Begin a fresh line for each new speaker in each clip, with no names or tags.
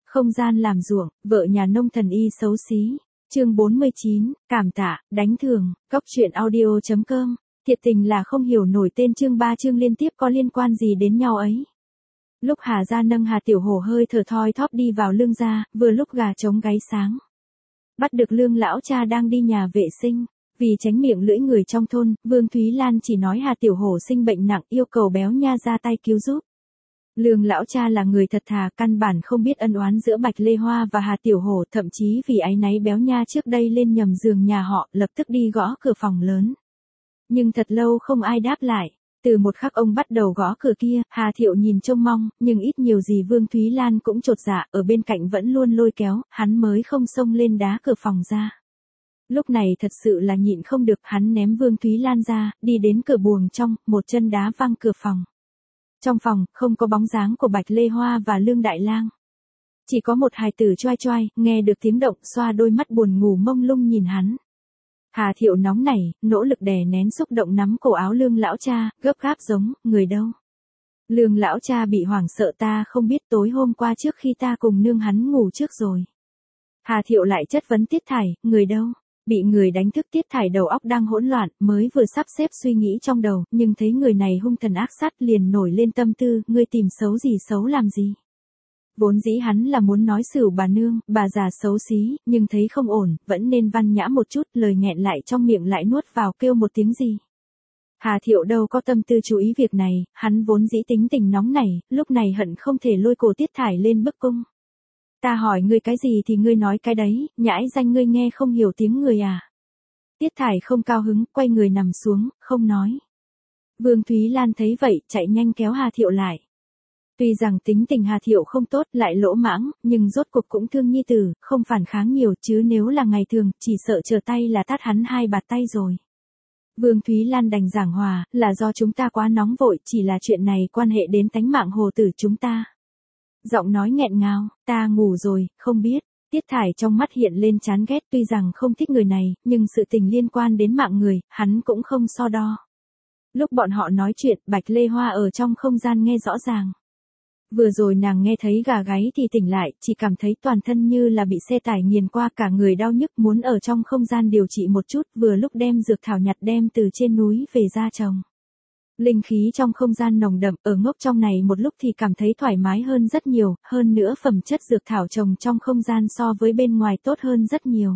Không gian làm ruộng, vợ nhà nông thần y xấu xí. Chương 49, cảm tạ, đánh thường, Cốc truyện audio.com. Thiệt tình là không hiểu nổi tên chương 3 chương liên tiếp có liên quan gì đến nhau ấy. Lúc Hà gia nâng Hà Tiểu Hổ hơi thở thoi thóp đi vào Lương gia, vừa lúc gà trống gáy sáng. Bắt được Lương lão cha đang đi nhà vệ sinh. Vì tránh miệng lưỡi người trong thôn, Vương Thúy Lan chỉ nói Hà Tiểu Hổ sinh bệnh nặng, yêu cầu béo nha ra tay cứu giúp. Lương lão cha là người thật thà, căn bản không biết ân oán giữa Bạch Lê Hoa và Hà Tiểu Hổ, thậm chí vì áy náy béo nha trước đây lên nhầm giường nhà họ, lập tức đi gõ cửa phòng lớn. Nhưng thật lâu không ai đáp lại. Từ một khắc ông bắt đầu gõ cửa kia, Hà Thiệu nhìn trông mong, nhưng ít nhiều gì Vương Thúy Lan cũng chột dạ, ở bên cạnh vẫn luôn lôi kéo, hắn mới không xông lên đá cửa phòng ra. Lúc này thật sự là nhịn không được, hắn ném Vương Thúy Lan ra, đi đến cửa buồng trong, một chân đá văng cửa phòng. Trong phòng, không có bóng dáng của Bạch Lê Hoa và Lương Đại Lang. Chỉ có một hài tử choai choai, nghe được tiếng động, xoa đôi mắt buồn ngủ mông lung nhìn hắn. Hà Thiệu nóng nảy, nỗ lực đè nén xúc động nắm cổ áo Lương lão cha, gấp gáp giống, người đâu? Lương lão cha bị hoảng sợ, ta không biết, tối hôm qua trước khi ta cùng nương hắn ngủ trước rồi. Hà Thiệu lại chất vấn Tiết Thải, người đâu? Bị người đánh thức Tiết Thải đầu óc đang hỗn loạn, mới vừa sắp xếp suy nghĩ trong đầu, nhưng thấy người này hung thần ác sát liền nổi lên tâm tư, ngươi tìm xấu gì xấu làm gì? Vốn dĩ hắn là muốn nói xửu bà nương, bà già xấu xí, nhưng thấy không ổn, vẫn nên văn nhã một chút, lời nghẹn lại trong miệng lại nuốt vào kêu một tiếng gì. Hà Thiệu đâu có tâm tư chú ý việc này, hắn vốn dĩ tính tình nóng nảy, lúc này hận không thể lôi cổ Tiết Thải lên bức cung. Ta hỏi ngươi cái gì thì ngươi nói cái đấy, nhãi danh ngươi nghe không hiểu tiếng người à. Tiết Thải không cao hứng, quay người nằm xuống, không nói. Vương Thúy Lan thấy vậy, chạy nhanh kéo Hà Thiệu lại. Tuy rằng tính tình Hà Thiệu không tốt, lại lỗ mãng, nhưng rốt cuộc cũng thương nhi tử, không phản kháng nhiều, chứ nếu là ngày thường, chỉ sợ trở tay là tát hắn 2 bạt tay rồi. Vương Thúy Lan đành giảng hòa, là do chúng ta quá nóng vội, chỉ là chuyện này quan hệ đến tánh mạng hồ tử chúng ta. Giọng nói nghẹn ngào, ta ngủ rồi, không biết. Tiết Thải trong mắt hiện lên chán ghét, tuy rằng không thích người này, nhưng sự tình liên quan đến mạng người, hắn cũng không so đo. Lúc bọn họ nói chuyện, Bạch Lê Hoa ở trong không gian nghe rõ ràng. Vừa rồi nàng nghe thấy gà gáy thì tỉnh lại, chỉ cảm thấy toàn thân như là bị xe tải nghiền qua, cả người đau nhức, muốn ở trong không gian điều trị một chút, vừa lúc đem dược thảo nhặt đem từ trên núi về ra trồng. Linh khí trong không gian nồng đậm, ở ngốc trong này một lúc thì cảm thấy thoải mái hơn rất nhiều, hơn nữa phẩm chất dược thảo trồng trong không gian so với bên ngoài tốt hơn rất nhiều.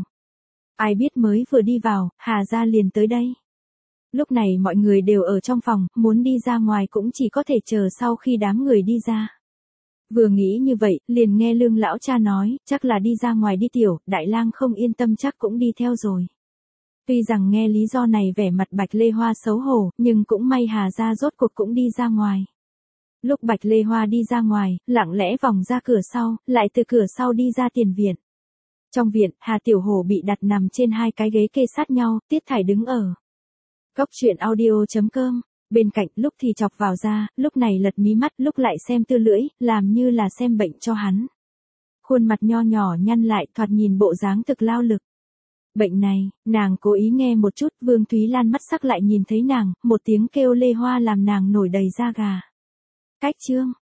Ai biết mới vừa đi vào, Hà gia liền tới đây. Lúc này mọi người đều ở trong phòng, muốn đi ra ngoài cũng chỉ có thể chờ sau khi đám người đi ra. Vừa nghĩ như vậy, liền nghe Lương lão cha nói, chắc là đi ra ngoài đi tiểu, Đại Lang không yên tâm chắc cũng đi theo rồi. Tuy rằng nghe lý do này vẻ mặt Bạch Lê Hoa xấu hổ, nhưng cũng may Hà gia rốt cuộc cũng đi ra ngoài. Lúc Bạch Lê Hoa đi ra ngoài, lặng lẽ vòng ra cửa sau, lại từ cửa sau đi ra tiền viện. Trong viện, Hà Tiểu Hổ bị đặt nằm trên 2 cái ghế kê sát nhau, Tiết Thải đứng ở. Cốc truyện audio.com. Bên cạnh, lúc thì chọc vào da, lúc này lật mí mắt, lúc lại xem tư lưỡi, làm như là xem bệnh cho hắn. Khuôn mặt nho nhỏ nhăn lại, thoạt nhìn bộ dáng thực lao lực. Bệnh này, nàng cố ý nghe một chút, Vương Thúy Lan mắt sắc lại nhìn thấy nàng, một tiếng kêu Lê Hoa làm nàng nổi đầy da gà. Cách chương,